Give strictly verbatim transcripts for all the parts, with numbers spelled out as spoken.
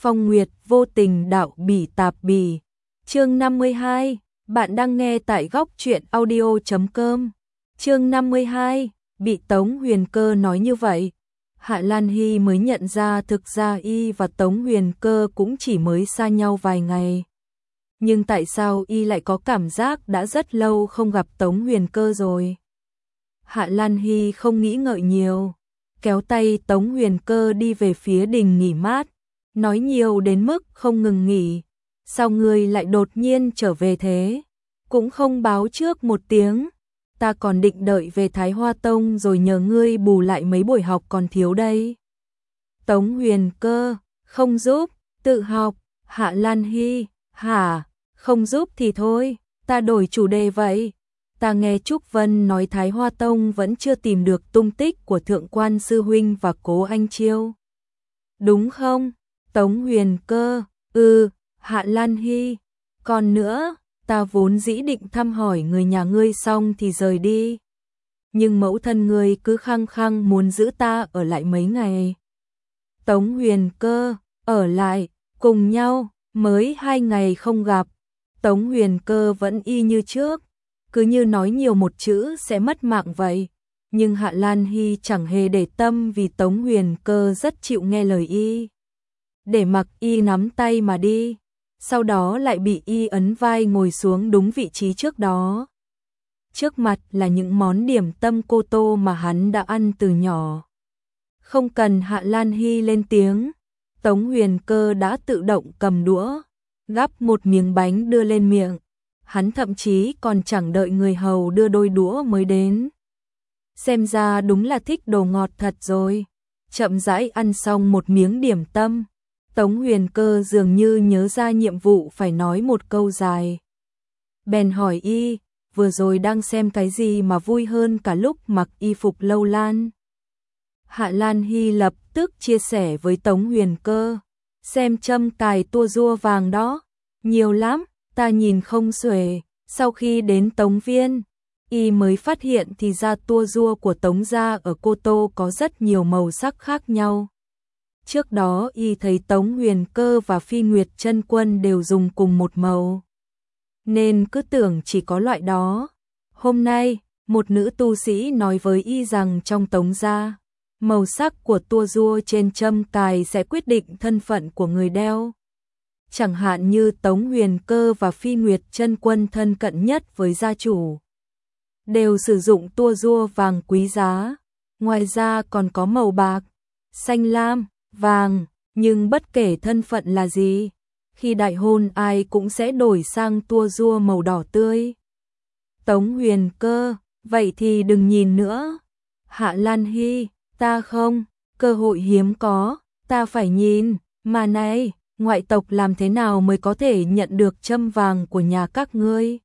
Phong Nguyệt vô tình đạo bỉ tạp bỉ. Chương năm mươi hai, bạn đang nghe tại góc truyện audio chấm com. Chương năm mươi hai, bị Tống Huyền Cơ nói như vậy. Hạ Lan Hy mới nhận ra thực ra y và Tống Huyền Cơ cũng chỉ mới xa nhau vài ngày. Nhưng tại sao y lại có cảm giác đã rất lâu không gặp Tống Huyền Cơ rồi? Hạ Lan Hy không nghĩ ngợi nhiều, kéo tay Tống Huyền Cơ đi về phía đình nghỉ mát, nói nhiều đến mức không ngừng nghỉ. Sao ngươi lại đột nhiên trở về thế? Cũng không báo trước một tiếng. Ta còn định đợi về Thái Hoa Tông rồi nhờ ngươi bù lại mấy buổi học còn thiếu đây. Tống Huyền Cơ, không giúp, tự học. Hạ Lan Hy, hả? Không giúp thì thôi, ta đổi chủ đề vậy. Ta nghe Trúc Vân nói Thái Hoa Tông vẫn chưa tìm được tung tích của Thượng Quan Sư Huynh và Cố Anh Chiêu. Đúng không? Tống Huyền Cơ, ừ. Hạ Lan Hy, còn nữa, ta vốn dĩ định thăm hỏi người nhà ngươi xong thì rời đi. Nhưng mẫu thân ngươi cứ khăng khăng muốn giữ ta ở lại mấy ngày. Tống Huyền Cơ, ở lại, cùng nhau, mới hai ngày không gặp. Tống Huyền Cơ vẫn y như trước, cứ như nói nhiều một chữ sẽ mất mạng vậy. Nhưng Hạ Lan Hy chẳng hề để tâm vì Tống Huyền Cơ rất chịu nghe lời y. Để mặc y nắm tay mà đi. Sau đó lại bị y ấn vai ngồi xuống đúng vị trí trước đó. Trước mặt là những món điểm tâm cô tô mà hắn đã ăn từ nhỏ. Không cần Hạ Lan Hy lên tiếng, Tống Huyền Cơ đã tự động cầm đũa, gắp một miếng bánh đưa lên miệng. Hắn thậm chí còn chẳng đợi người hầu đưa đôi đũa mới đến. Xem ra đúng là thích đồ ngọt thật rồi. Chậm rãi ăn xong một miếng điểm tâm, Tống Huyền Cơ dường như nhớ ra nhiệm vụ phải nói một câu dài. Bèn hỏi y, vừa rồi đang xem cái gì mà vui hơn cả lúc mặc y phục lâu lan. Hạ Lan Hy lập tức chia sẻ với Tống Huyền Cơ, xem châm cài tua rua vàng đó, nhiều lắm, ta nhìn không xuể. Sau khi đến Tống Viên, y mới phát hiện thì ra tua rua của Tống gia ở Cô Tô có rất nhiều màu sắc khác nhau. Trước đó y thấy Tống Huyền Cơ và Phi Nguyệt Chân Quân đều dùng cùng một màu, nên cứ tưởng chỉ có loại đó. Hôm nay, một nữ tu sĩ nói với y rằng trong Tống gia, màu sắc của tua rua trên châm cài sẽ quyết định thân phận của người đeo. Chẳng hạn như Tống Huyền Cơ và Phi Nguyệt Chân Quân thân cận nhất với gia chủ, đều sử dụng tua rua vàng quý giá. Ngoài ra còn có màu bạc, xanh lam, vàng, nhưng bất kể thân phận là gì, khi đại hôn ai cũng sẽ đổi sang tua rua màu đỏ tươi. Tống Huyền Cơ, vậy thì đừng nhìn nữa. Hạ Lan Hy, ta không, cơ hội hiếm có, ta phải nhìn, mà này, ngoại tộc làm thế nào mới có thể nhận được châm vàng của nhà các ngươi?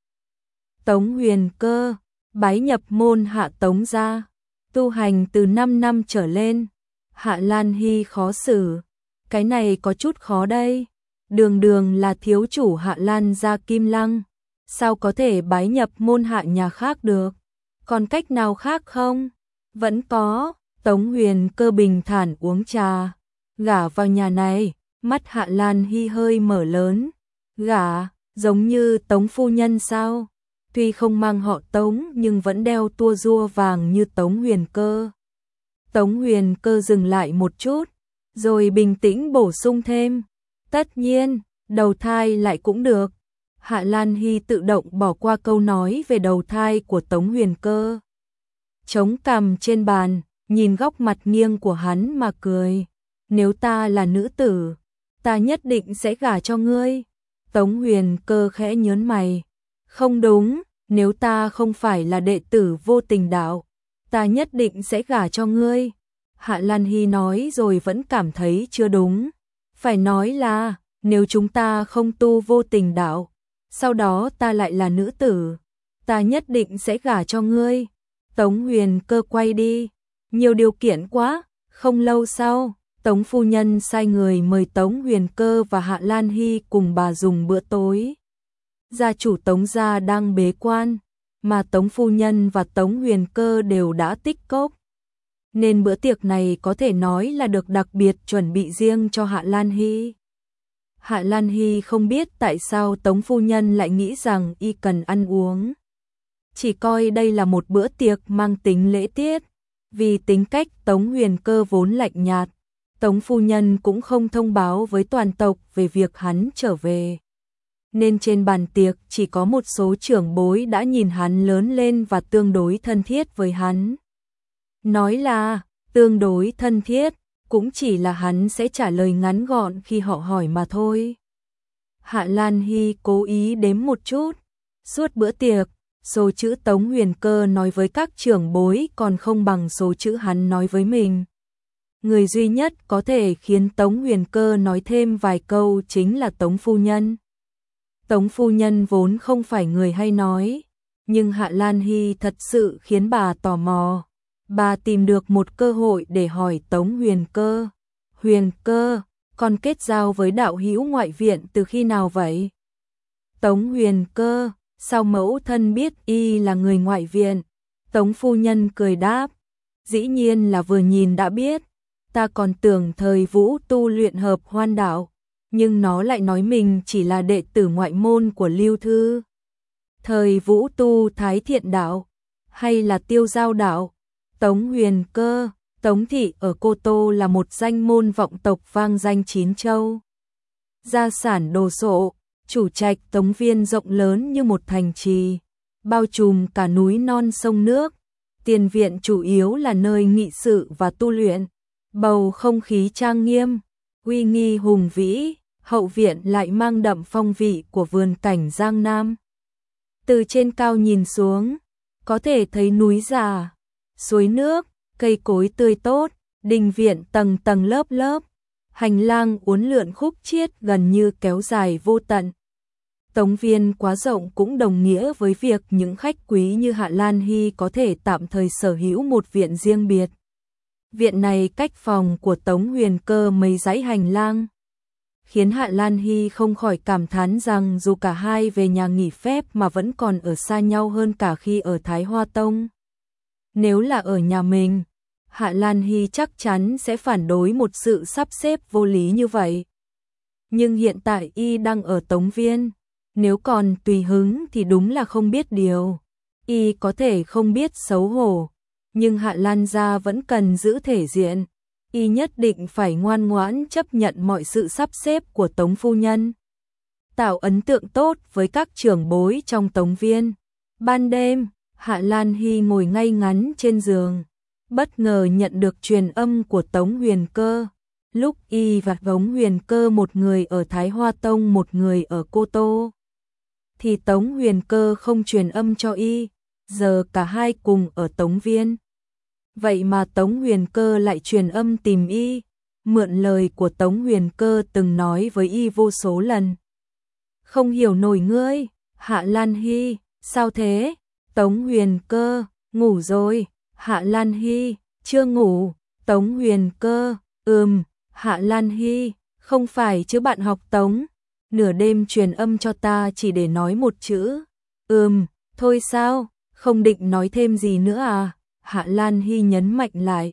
Tống Huyền Cơ, bái nhập môn Hạ Tống gia, tu hành từ năm năm trở lên. Hạ Lan Hy khó xử, cái này có chút khó đây. Đường đường là thiếu chủ Hạ Lan gia Kim Lăng, sao có thể bái nhập môn hạ nhà khác được? Còn cách nào khác không? Vẫn có. Tống Huyền Cơ bình thản uống trà. Gả vào nhà này, mắt Hạ Lan Hy hơi mở lớn. Gả, giống như Tống phu nhân sao? Tuy không mang họ Tống nhưng vẫn đeo tua rua vàng như Tống Huyền Cơ. Tống Huyền Cơ dừng lại một chút, rồi bình tĩnh bổ sung thêm. Tất nhiên, đầu thai lại cũng được. Hạ Lan Hy tự động bỏ qua câu nói về đầu thai của Tống Huyền Cơ. Chống cằm trên bàn, nhìn góc mặt nghiêng của hắn mà cười. Nếu ta là nữ tử, ta nhất định sẽ gả cho ngươi. Tống Huyền Cơ khẽ nhớn mày. Không đúng, nếu ta không phải là đệ tử Vô Tình đạo, ta nhất định sẽ gả cho ngươi. Hạ Lan Hy nói rồi vẫn cảm thấy chưa đúng. Phải nói là, nếu chúng ta không tu Vô Tình đạo, sau đó ta lại là nữ tử, ta nhất định sẽ gả cho ngươi. Tống Huyền Cơ quay đi. Nhiều điều kiện quá. Không lâu sau, Tống phu nhân sai người mời Tống Huyền Cơ và Hạ Lan Hy cùng bà dùng bữa tối. Gia chủ Tống gia đang bế quan, mà Tống phu nhân và Tống Huyền Cơ đều đã tích cốc, nên bữa tiệc này có thể nói là được đặc biệt chuẩn bị riêng cho Hạ Lan Hy. Hạ Lan Hy không biết tại sao Tống phu nhân lại nghĩ rằng y cần ăn uống. Chỉ coi đây là một bữa tiệc mang tính lễ tiết. Vì tính cách Tống Huyền Cơ vốn lạnh nhạt, Tống phu nhân cũng không thông báo với toàn tộc về việc hắn trở về. Nên trên bàn tiệc chỉ có một số trưởng bối đã nhìn hắn lớn lên và tương đối thân thiết với hắn. Nói là tương đối thân thiết, cũng chỉ là hắn sẽ trả lời ngắn gọn khi họ hỏi mà thôi. Hạ Lan Hy cố ý đếm một chút. Suốt bữa tiệc, số chữ Tống Huyền Cơ nói với các trưởng bối còn không bằng số chữ hắn nói với mình. Người duy nhất có thể khiến Tống Huyền Cơ nói thêm vài câu chính là Tống phu nhân. Tống phu nhân vốn không phải người hay nói, nhưng Hạ Lan Hy thật sự khiến bà tò mò. Bà tìm được một cơ hội để hỏi Tống Huyền Cơ. Huyền Cơ, con kết giao với đạo hữu ngoại viện từ khi nào vậy? Tống Huyền Cơ, sao mẫu thân biết y là người ngoại viện? Tống phu nhân cười đáp, dĩ nhiên là vừa nhìn đã biết. Ta còn tưởng thời Vũ tu luyện hợp hoan đạo, nhưng nó lại nói mình chỉ là đệ tử ngoại môn của Lưu Thư. Thời Vũ tu Thái Thiện đạo, hay là Tiêu Giao đạo? Tống Huyền Cơ, Tống thị ở Cô Tô là một danh môn vọng tộc vang danh chín châu. Gia sản đồ sộ, chủ trạch Tống Viên rộng lớn như một thành trì, bao trùm cả núi non sông nước. Tiền viện chủ yếu là nơi nghị sự và tu luyện, bầu không khí trang nghiêm, uy nghi hùng vĩ. Hậu viện lại mang đậm phong vị của vườn cảnh Giang Nam. Từ trên cao nhìn xuống, có thể thấy núi già, suối nước, cây cối tươi tốt, đình viện tầng tầng lớp lớp, hành lang uốn lượn khúc chiết gần như kéo dài vô tận. Tống viên quá rộng cũng đồng nghĩa với việc những khách quý như Hạ Lan Hy có thể tạm thời sở hữu một viện riêng biệt. Viện này cách phòng của Tống Huyền Cơ mấy dãy hành lang, khiến Hạ Lan Hy không khỏi cảm thán rằng dù cả hai về nhà nghỉ phép mà vẫn còn ở xa nhau hơn cả khi ở Thái Hoa Tông. Nếu là ở nhà mình, Hạ Lan Hy chắc chắn sẽ phản đối một sự sắp xếp vô lý như vậy. Nhưng hiện tại y đang ở Tống Viên, nếu còn tùy hứng thì đúng là không biết điều. Y có thể không biết xấu hổ, nhưng Hạ Lan gia vẫn cần giữ thể diện. Y nhất định phải ngoan ngoãn chấp nhận mọi sự sắp xếp của Tống phu nhân, tạo ấn tượng tốt với các trưởng bối trong Tống Viên. Ban đêm, Hạ Lan Hy ngồi ngay ngắn trên giường, bất ngờ nhận được truyền âm của Tống Huyền Cơ. Lúc y và Tống Huyền Cơ một người ở Thái Hoa Tông, một người ở Cô Tô, thì Tống Huyền Cơ không truyền âm cho y, giờ cả hai cùng ở Tống Viên. Vậy mà Tống Huyền Cơ lại truyền âm tìm y, mượn lời của Tống Huyền Cơ từng nói với y vô số lần. Không hiểu nổi ngươi, Hạ Lan Hy, sao thế? Tống Huyền Cơ, ngủ rồi. Hạ Lan Hy, chưa ngủ. Tống Huyền Cơ, ừm. Hạ Lan Hy, không phải chứ bạn học Tống, nửa đêm truyền âm cho ta chỉ để nói một chữ. Ừm, thôi sao, không định nói thêm gì nữa à? Hạ Lan Hy nhấn mạnh lại.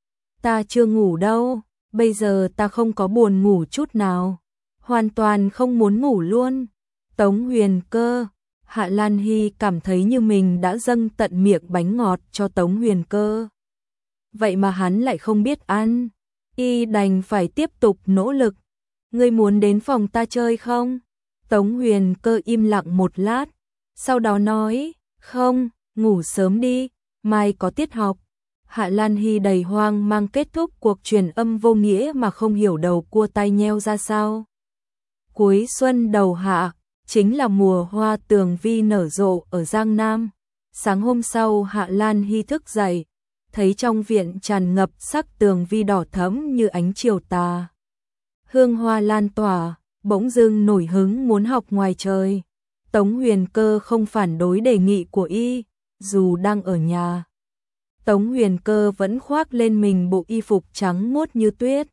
Ta chưa ngủ đâu, bây giờ ta không có buồn ngủ chút nào, hoàn toàn không muốn ngủ luôn. Tống Huyền Cơ, Hạ Lan Hy cảm thấy như mình đã dâng tận miệng bánh ngọt cho Tống Huyền Cơ. Vậy mà hắn lại không biết ăn, y đành phải tiếp tục nỗ lực. Ngươi muốn đến phòng ta chơi không? Tống Huyền Cơ im lặng một lát, sau đó nói, không, ngủ sớm đi, mai có tiết học. Hạ Lan Hy đầy hoang mang kết thúc cuộc truyền âm vô nghĩa mà không hiểu đầu cua tai nheo ra sao. Cuối xuân đầu hạ, chính là mùa hoa tường vi nở rộ ở Giang Nam. Sáng hôm sau Hạ Lan Hy thức dậy, thấy trong viện tràn ngập sắc tường vi đỏ thẫm như ánh chiều tà. Hương hoa lan tỏa, bỗng dưng nổi hứng muốn học ngoài trời. Tống Huyền Cơ không phản đối đề nghị của y, dù đang ở nhà. Tống Huyền Cơ vẫn khoác lên mình bộ y phục trắng muốt như tuyết.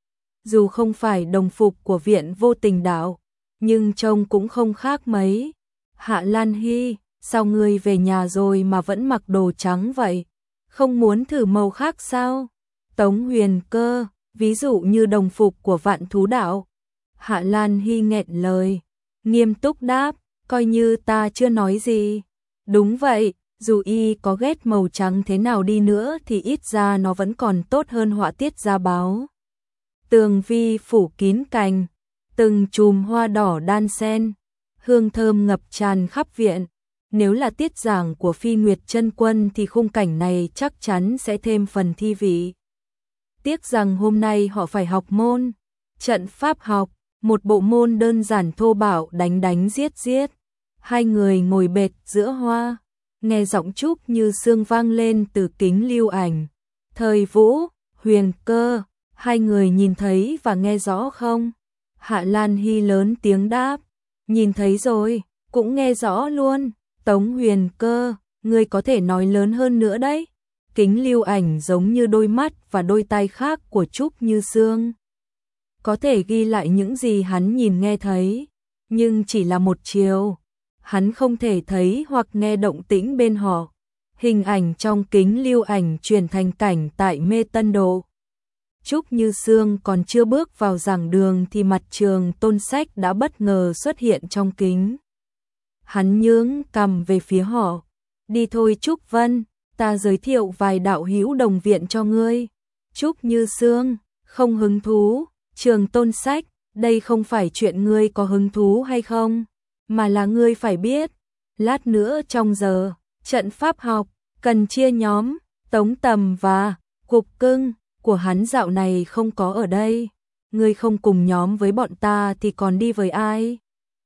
Dù không phải đồng phục của viện Vô Tình Đạo, nhưng trông cũng không khác mấy. Hạ Lan Hy, sao ngươi về nhà rồi mà vẫn mặc đồ trắng vậy? Không muốn thử màu khác sao? Tống Huyền Cơ, ví dụ như đồng phục của Vạn Thú Đạo. Hạ Lan Hy nghẹn lời, nghiêm túc đáp, coi như ta chưa nói gì. Đúng vậy, dù y có ghét màu trắng thế nào đi nữa thì ít ra nó vẫn còn tốt hơn họa tiết gia báo. Tường vi phủ kín cành, từng chùm hoa đỏ đan xen, hương thơm ngập tràn khắp viện. Nếu là tiết giảng của Phi Nguyệt Chân Quân thì khung cảnh này chắc chắn sẽ thêm phần thi vị. Tiếc rằng hôm nay họ phải học môn trận pháp học, một bộ môn đơn giản thô bạo đánh đánh giết giết. Hai người ngồi bệt giữa hoa, nghe giọng Trúc Như Sương vang lên từ kính lưu ảnh. Thời Vũ, Huyền Cơ, hai người nhìn thấy và nghe rõ không? Hạ Lan Hy lớn tiếng đáp, nhìn thấy rồi, cũng nghe rõ luôn. Tống Huyền Cơ, ngươi có thể nói lớn hơn nữa đấy. Kính lưu ảnh giống như đôi mắt và đôi tai khác của Trúc Như Sương. Có thể ghi lại những gì hắn nhìn nghe thấy, nhưng chỉ là một chiều. Hắn không thể thấy hoặc nghe động tĩnh bên họ. Hình ảnh trong kính lưu ảnh chuyển thành cảnh tại Mê Tân Độ. Trúc Như Sương còn chưa bước vào giảng đường thì mặt Trường Tôn Sách đã bất ngờ xuất hiện trong kính. Hắn nhướng cằm về phía họ. Đi thôi Trúc Vân, ta giới thiệu vài đạo hữu đồng viện cho ngươi. Trúc Như Sương, không hứng thú. Trường Tôn Sách, đây không phải chuyện ngươi có hứng thú hay không, mà là ngươi phải biết. Lát nữa trong giờ, trận pháp học, cần chia nhóm, Tống Tầm và Cục Cưng của hắn dạo này không có ở đây. Ngươi không cùng nhóm với bọn ta thì còn đi với ai?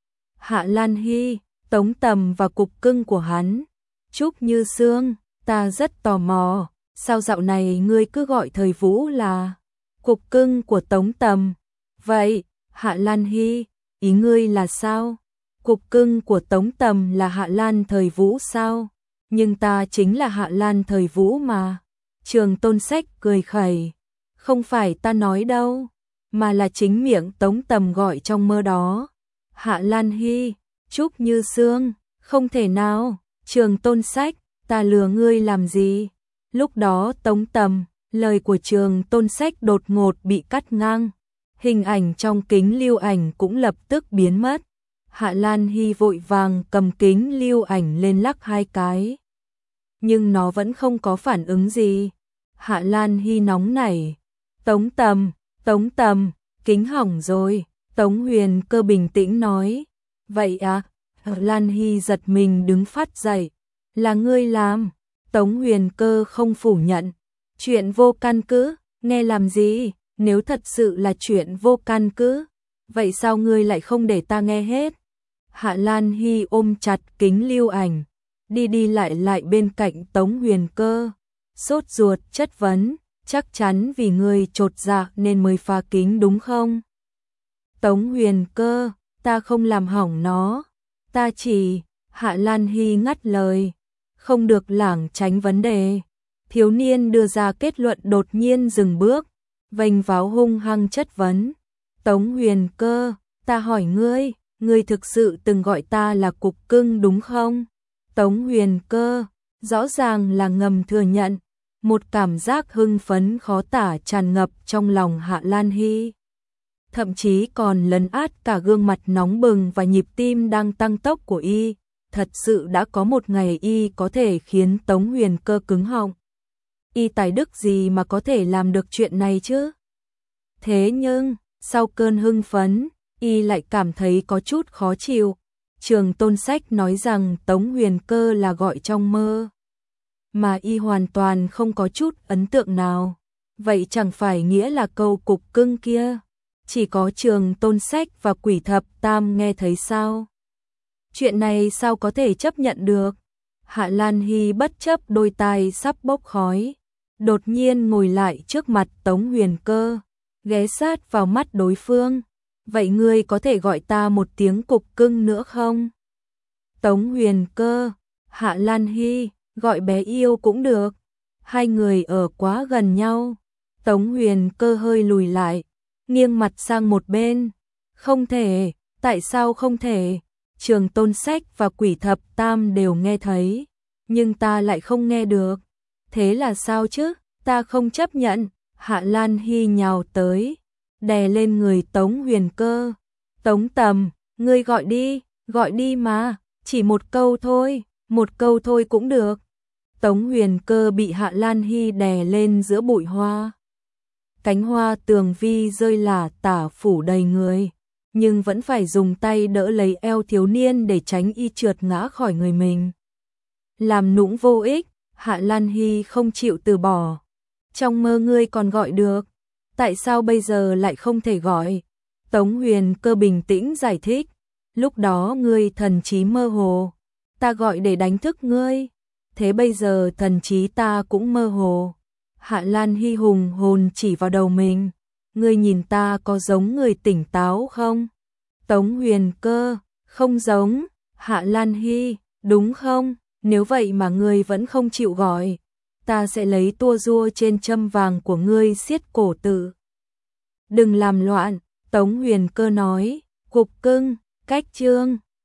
Hạ Lan Hy, Tống Tầm và Cục Cưng của hắn. Trúc Như Sương, ta rất tò mò, sao dạo này ngươi cứ gọi Thời Vũ là Cục Cưng của Tống Tầm? Vậy, Hạ Lan Hy, ý ngươi là sao? Cục Cưng của Tống Tầm là Hạ Lan Thời Vũ sao? Nhưng ta chính là Hạ Lan Thời Vũ mà. Trường Tôn Sách cười khẩy. Không phải ta nói đâu, mà là chính miệng Tống Tầm gọi trong mơ đó. Hạ Lan Hy, Trúc Như Sương, không thể nào. Trường Tôn Sách, ta lừa ngươi làm gì? Lúc đó Tống Tầm, lời của Trường Tôn Sách đột ngột bị cắt ngang. Hình ảnh trong kính lưu ảnh cũng lập tức biến mất. Hạ Lan Hy vội vàng cầm kính lưu ảnh lên lắc hai cái. Nhưng nó vẫn không có phản ứng gì. Hạ Lan Hy nóng nảy. Tống Tầm, Tống Tầm, kính hỏng rồi. Tống Huyền Cơ bình tĩnh nói. Vậy à? Hạ Lan Hy giật mình đứng phát dậy. Là ngươi làm? Tống Huyền Cơ không phủ nhận. Chuyện vô căn cứ, nghe làm gì? Nếu thật sự là chuyện vô căn cứ, vậy sao ngươi lại không để ta nghe hết? Hạ Lan Hy ôm chặt kính lưu ảnh, đi đi lại lại bên cạnh Tống Huyền Cơ, sốt ruột chất vấn, chắc chắn vì ngươi chột dạ nên mới phá kính đúng không? Tống Huyền Cơ, ta không làm hỏng nó, ta chỉ... Hạ Lan Hy ngắt lời, không được lảng tránh vấn đề. Thiếu niên đưa ra kết luận đột nhiên dừng bước, vênh váo hung hăng chất vấn. Tống Huyền Cơ, ta hỏi ngươi, ngươi thực sự từng gọi ta là Cục Cưng đúng không? Tống Huyền Cơ, rõ ràng là ngầm thừa nhận. Một cảm giác hưng phấn khó tả tràn ngập trong lòng Hạ Lan Hy. Thậm chí còn lấn át cả gương mặt nóng bừng và nhịp tim đang tăng tốc của y. Thật sự đã có một ngày y có thể khiến Tống Huyền Cơ cứng họng. Y tài đức gì mà có thể làm được chuyện này chứ? Thế nhưng, sau cơn hưng phấn, y lại cảm thấy có chút khó chịu. Trường Tôn Sách nói rằng Tống Huyền Cơ là gọi trong mơ, mà y hoàn toàn không có chút ấn tượng nào. Vậy chẳng phải nghĩa là câu Cục Cưng kia chỉ có Trường Tôn Sách và Quỷ Thập Tam nghe thấy sao? Chuyện này sao có thể chấp nhận được? Hạ Lan Hy bất chấp đôi tai sắp bốc khói, đột nhiên ngồi lại trước mặt Tống Huyền Cơ, ghé sát vào mắt đối phương. Vậy ngươi có thể gọi ta một tiếng Cục Cưng nữa không? Tống Huyền Cơ, Hạ Lan Hy, gọi bé yêu cũng được. Hai người ở quá gần nhau. Tống Huyền Cơ hơi lùi lại, nghiêng mặt sang một bên. Không thể, tại sao không thể? Trường Tôn Sách và Quỷ Thập Tam đều nghe thấy, nhưng ta lại không nghe được. Thế là sao chứ? Ta không chấp nhận. Hạ Lan Hy nhào tới, đè lên người Tống Huyền Cơ, Tống Tầm, ngươi gọi đi, gọi đi mà, chỉ một câu thôi, một câu thôi cũng được. Tống Huyền Cơ bị Hạ Lan Hy đè lên giữa bụi hoa. Cánh hoa tường vi rơi lả tả phủ đầy người, nhưng vẫn phải dùng tay đỡ lấy eo thiếu niên để tránh y trượt ngã khỏi người mình. Làm nũng vô ích, Hạ Lan Hy không chịu từ bỏ. Trong mơ ngươi còn gọi được, tại sao bây giờ lại không thể gọi? Tống Huyền Cơ bình tĩnh giải thích, lúc đó ngươi thần trí mơ hồ, ta gọi để đánh thức ngươi, thế bây giờ thần trí ta cũng mơ hồ. Hạ Lan Hy hùng hồn chỉ vào đầu mình, ngươi nhìn ta có giống người tỉnh táo không? Tống Huyền Cơ, không giống. Hạ Lan Hy, đúng không? Nếu vậy mà ngươi vẫn không chịu gọi, ta sẽ lấy tua rua trên châm vàng của ngươi siết cổ tự. Đừng làm loạn, Tống Huyền Cơ nói, cục cưng, cách chương.